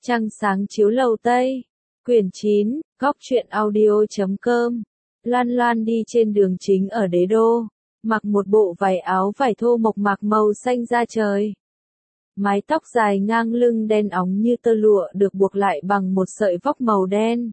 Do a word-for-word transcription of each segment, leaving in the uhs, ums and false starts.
Trăng sáng chiếu lầu Tây. Quyển chín, góc truyện audio chấm com. Loan Loan đi trên đường chính ở Đế Đô, mặc một bộ váy áo vải thô mộc mạc màu xanh da trời. Mái tóc dài ngang lưng đen óng như tơ lụa được buộc lại bằng một sợi vóc màu đen.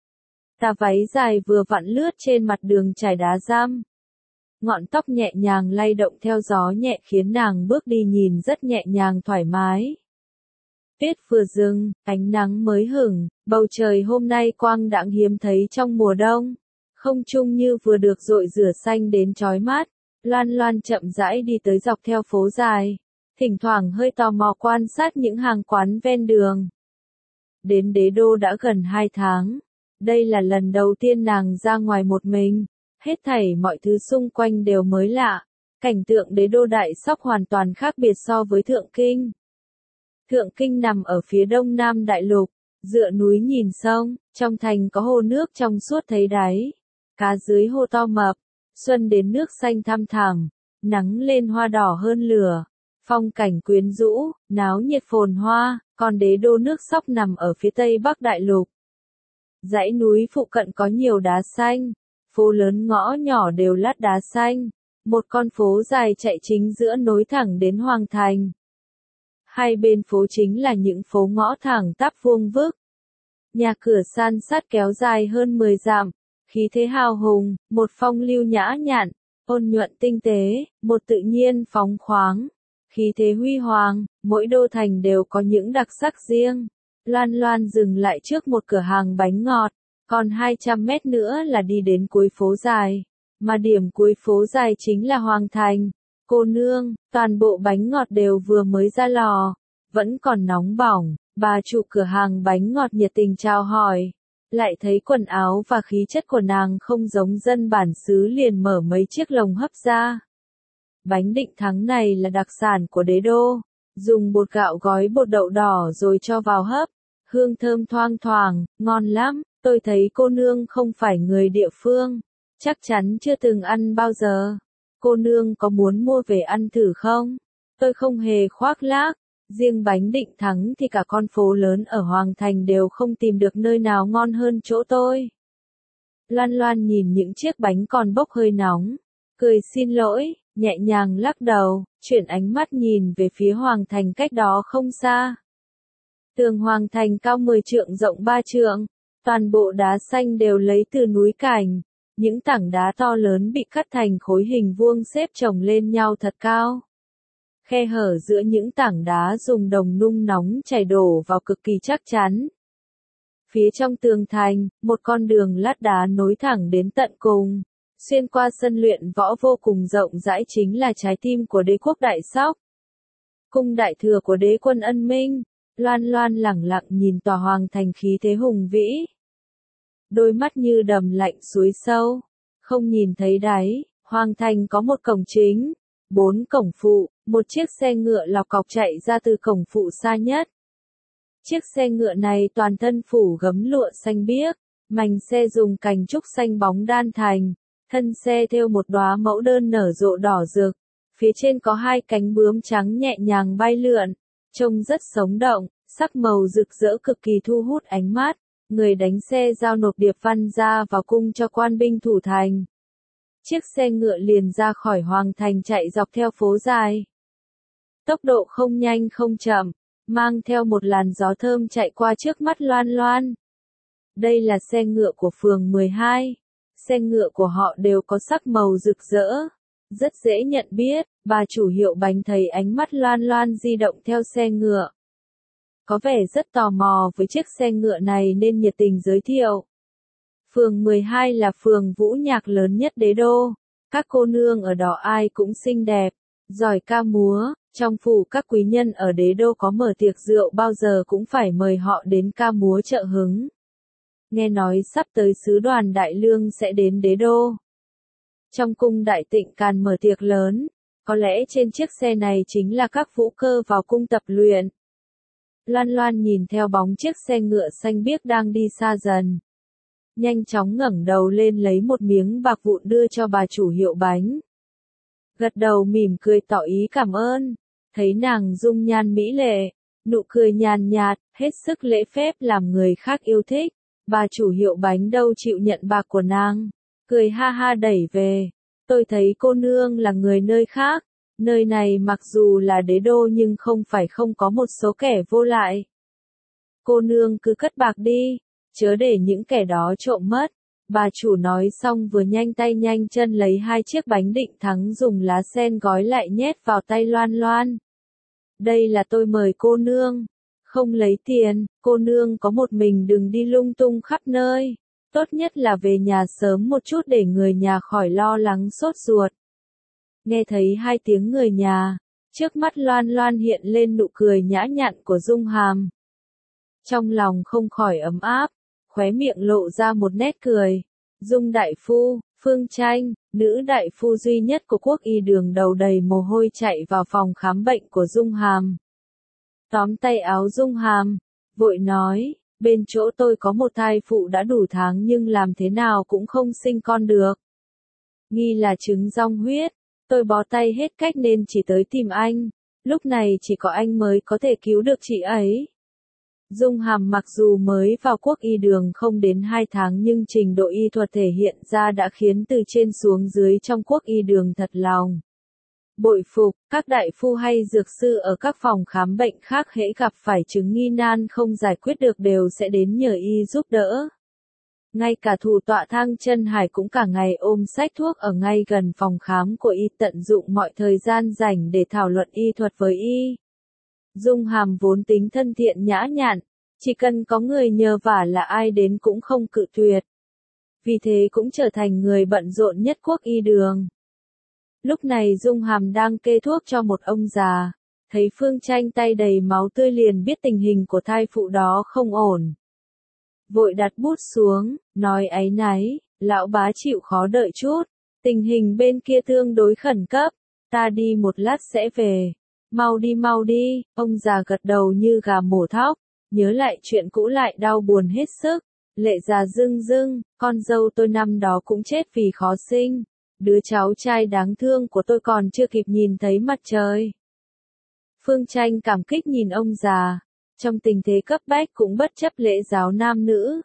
Tà váy dài vừa vặn lướt trên mặt đường trải đá răm. Ngọn tóc nhẹ nhàng lay động theo gió nhẹ khiến nàng bước đi nhìn rất nhẹ nhàng thoải mái. Tuyết vừa dừng, ánh nắng mới hửng, bầu trời hôm nay quang đãng hiếm thấy trong mùa đông. Không trung như vừa được dội rửa xanh đến chói mắt. Loan Loan chậm rãi đi tới dọc theo phố dài, thỉnh thoảng hơi tò mò quan sát những hàng quán ven đường. Đến Đế Đô đã gần hai tháng. Đây là lần đầu tiên nàng ra ngoài một mình. Hết thảy mọi thứ xung quanh đều mới lạ. Cảnh tượng Đế Đô Đại Sóc hoàn toàn khác biệt so với Thượng Kinh. Thượng Kinh nằm ở phía đông nam đại lục, dựa núi nhìn sông, trong thành có hồ nước trong suốt thấy đáy. Cá dưới hồ to mập, xuân đến nước xanh thăm thẳm, nắng lên hoa đỏ hơn lửa. Phong cảnh quyến rũ, náo nhiệt phồn hoa, còn Đế Đô nước Sóc nằm ở phía tây bắc đại lục. Dãy núi phụ cận có nhiều đá xanh, phố lớn ngõ nhỏ đều lát đá xanh. Một con phố dài chạy chính giữa nối thẳng đến Hoàng Thành. Hai bên phố chính là những phố ngõ thẳng tắp vuông vức. Nhà cửa san sát kéo dài hơn mười dặm, khí thế hào hùng, một phong lưu nhã nhặn, ôn nhuận tinh tế, một tự nhiên phóng khoáng, khí thế huy hoàng, mỗi đô thành đều có những đặc sắc riêng. Loan Loan dừng lại trước một cửa hàng bánh ngọt, còn hai trăm mét nữa là đi đến cuối phố dài, mà điểm cuối phố dài chính là Hoàng Thành. Cô nương, toàn bộ bánh ngọt đều vừa mới ra lò, vẫn còn nóng bỏng. Bà chủ cửa hàng bánh ngọt nhiệt tình chào hỏi, lại thấy quần áo và khí chất của nàng không giống dân bản xứ liền mở mấy chiếc lồng hấp ra. Bánh Định Thắng này là đặc sản của Đế Đô, dùng bột gạo gói bột đậu đỏ rồi cho vào hấp, hương thơm thoang thoảng, ngon lắm. Tôi thấy cô nương không phải người địa phương, chắc chắn chưa từng ăn bao giờ. Cô nương có muốn mua về ăn thử không? Tôi không hề khoác lác. Riêng bánh Định Thắng thì cả con phố lớn ở Hoàng Thành đều không tìm được nơi nào ngon hơn chỗ tôi. Loan Loan nhìn những chiếc bánh còn bốc hơi nóng, cười xin lỗi, nhẹ nhàng lắc đầu, chuyển ánh mắt nhìn về phía Hoàng Thành cách đó không xa. Tường Hoàng Thành cao mười trượng rộng ba trượng, toàn bộ đá xanh đều lấy từ núi Cảnh. Những tảng đá to lớn bị cắt thành khối hình vuông xếp chồng lên nhau thật cao. Khe hở giữa những tảng đá dùng đồng nung nóng chảy đổ vào cực kỳ chắc chắn. Phía trong tường thành, một con đường lát đá nối thẳng đến tận cùng. Xuyên qua sân luyện võ vô cùng rộng rãi chính là trái tim của đế quốc Đại Sóc. Cung đại thừa của đế quân Ân Minh. Loan Loan lẳng lặng nhìn tòa Hoàng Thành khí thế hùng vĩ. Đôi mắt như đầm lạnh suối sâu, không nhìn thấy đáy. Hoàng Thành có một cổng chính, bốn cổng phụ, một chiếc xe ngựa lọc cọc chạy ra từ cổng phụ xa nhất. Chiếc xe ngựa này toàn thân phủ gấm lụa xanh biếc, mành xe dùng cành trúc xanh bóng đan thành, thân xe thêu một đóa mẫu đơn nở rộ đỏ rực, phía trên có hai cánh bướm trắng nhẹ nhàng bay lượn, trông rất sống động, sắc màu rực rỡ cực kỳ thu hút ánh mắt. Người đánh xe giao nộp điệp văn ra vào cung cho quan binh thủ thành. Chiếc xe ngựa liền ra khỏi Hoàng Thành chạy dọc theo phố dài. Tốc độ không nhanh không chậm, mang theo một làn gió thơm chạy qua trước mắt Loan Loan. Đây là xe ngựa của phường mười hai. Xe ngựa của họ đều có sắc màu rực rỡ, rất dễ nhận biết. Bà chủ hiệu bánh thấy ánh mắt Loan Loan di động theo xe ngựa, có vẻ rất tò mò với chiếc xe ngựa này nên nhiệt tình giới thiệu. Phường mười hai là phường vũ nhạc lớn nhất Đế Đô. Các cô nương ở đó ai cũng xinh đẹp, giỏi ca múa. Trong phủ các quý nhân ở Đế Đô có mở tiệc rượu bao giờ cũng phải mời họ đến ca múa trợ hứng. Nghe nói sắp tới sứ đoàn Đại Lương sẽ đến Đế Đô. Trong cung Đại Tịnh Càn mở tiệc lớn, có lẽ trên chiếc xe này chính là các vũ cơ vào cung tập luyện. Loan Loan nhìn theo bóng chiếc xe ngựa xanh biếc đang đi xa dần. Nhanh chóng ngẩng đầu lên lấy một miếng bạc vụn đưa cho bà chủ hiệu bánh. Gật đầu mỉm cười tỏ ý cảm ơn. Thấy nàng dung nhan mỹ lệ, Nụ cười nhàn nhạt, hết sức lễ phép làm người khác yêu thích. Bà chủ hiệu bánh đâu chịu nhận bạc của nàng. Cười ha ha đẩy về. Tôi thấy cô nương là người nơi khác. Nơi này mặc dù là đế đô nhưng không phải không có một số kẻ vô lại. Cô nương cứ cất bạc đi, chớ để những kẻ đó trộm mất. Bà chủ nói xong vừa nhanh tay nhanh chân lấy hai chiếc bánh định thắng dùng lá sen gói lại nhét vào tay Loan Loan. Đây là tôi mời cô nương. Không lấy tiền, cô nương có một mình đừng đi lung tung khắp nơi. Tốt nhất là về nhà sớm một chút để người nhà khỏi lo lắng sốt ruột. Nghe thấy hai tiếng người nhà, trước mắt Loan Loan hiện lên nụ cười nhã nhặn của Dung Hàm. Trong lòng không khỏi ấm áp, khóe miệng lộ ra một nét cười. Dung đại phu, Phương Tranh, nữ đại phu duy nhất của Quốc Y Đường đầu đầy mồ hôi chạy vào phòng khám bệnh của Dung Hàm. Tóm tay áo Dung Hàm, vội nói, bên chỗ tôi có một thai phụ đã đủ tháng nhưng làm thế nào cũng không sinh con được. Nghi là trứng rong huyết, tôi bó tay hết cách nên chỉ tới tìm anh, lúc này chỉ có anh mới có thể cứu được chị ấy. Dung Hàm mặc dù mới vào Quốc Y Đường không đến hai tháng nhưng trình độ y thuật thể hiện ra đã khiến từ trên xuống dưới trong Quốc Y Đường thật lòng bội phục. Các đại phu hay dược sư ở các phòng khám bệnh khác hễ gặp phải chứng nghi nan không giải quyết được đều sẽ đến nhờ y giúp đỡ. Ngay cả thủ tọa Thang Chân Hải cũng cả ngày ôm sách thuốc ở ngay gần phòng khám của y, tận dụng mọi thời gian rảnh để thảo luận y thuật với y. Dung Hàm vốn tính thân thiện nhã nhặn, chỉ cần có người nhờ vả là ai đến cũng không cự tuyệt. Vì thế cũng trở thành người bận rộn nhất Quốc Y Đường. Lúc này Dung Hàm đang kê thuốc cho một ông già, thấy Phương Tranh tay đầy máu tươi liền biết tình hình của thai phụ đó không ổn. Vội đặt bút xuống, nói áy náy, lão bá chịu khó đợi chút, tình hình bên kia tương đối khẩn cấp, ta đi một lát sẽ về. Mau đi mau đi, ông già gật đầu như gà mổ thóc, nhớ lại chuyện cũ lại đau buồn hết sức, lệ già rưng rưng, con dâu tôi năm đó cũng chết vì khó sinh, đứa cháu trai đáng thương của tôi còn chưa kịp nhìn thấy mặt trời. Phương Tranh cảm kích nhìn ông già, trong tình thế cấp bách cũng bất chấp lễ giáo nam nữ.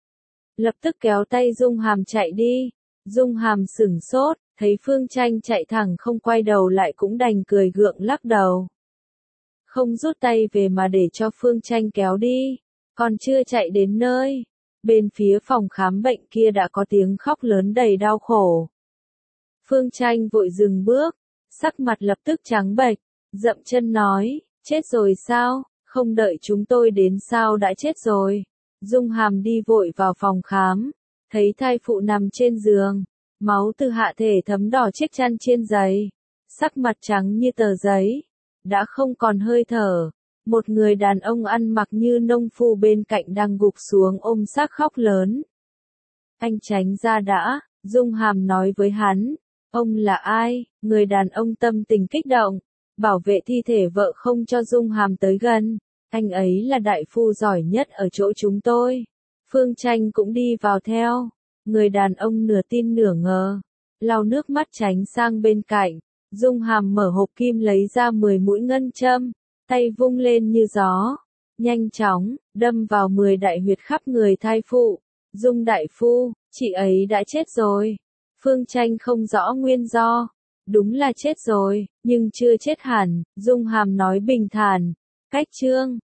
Lập tức kéo tay Dung Hàm chạy đi, Dung Hàm sửng sốt, thấy Phương Tranh chạy thẳng không quay đầu lại cũng đành cười gượng lắc đầu. Không rút tay về mà để cho Phương Tranh kéo đi, còn chưa chạy đến nơi. Bên phía phòng khám bệnh kia đã có tiếng khóc lớn đầy đau khổ. Phương Tranh vội dừng bước, sắc mặt lập tức trắng bệch, dậm chân nói, chết rồi sao, không đợi chúng tôi đến sao đã chết rồi. Dung Hàm đi vội vào phòng khám, thấy thai phụ nằm trên giường, máu từ hạ thể thấm đỏ chiếc chăn trên giấy, sắc mặt trắng như tờ giấy, đã không còn hơi thở. Một người đàn ông ăn mặc như nông phu bên cạnh đang gục xuống ôm xác khóc lớn. Anh tránh ra đã, Dung Hàm nói với hắn. Ông là ai? Người đàn ông tâm tình kích động, bảo vệ thi thể vợ không cho Dung Hàm tới gần. Anh ấy là đại phu giỏi nhất ở chỗ chúng tôi. Phương Tranh cũng đi vào theo. Người đàn ông nửa tin nửa ngờ, lau nước mắt tránh sang bên cạnh. Dung Hàm mở hộp kim lấy ra mười mũi ngân châm, tay vung lên như gió, nhanh chóng đâm vào mười đại huyệt khắp người thai phụ. Dung đại phu, chị ấy đã chết rồi. Phương Tranh không rõ nguyên do. Đúng là chết rồi, nhưng chưa chết hẳn, Dung Hàm nói bình thản. Cách chương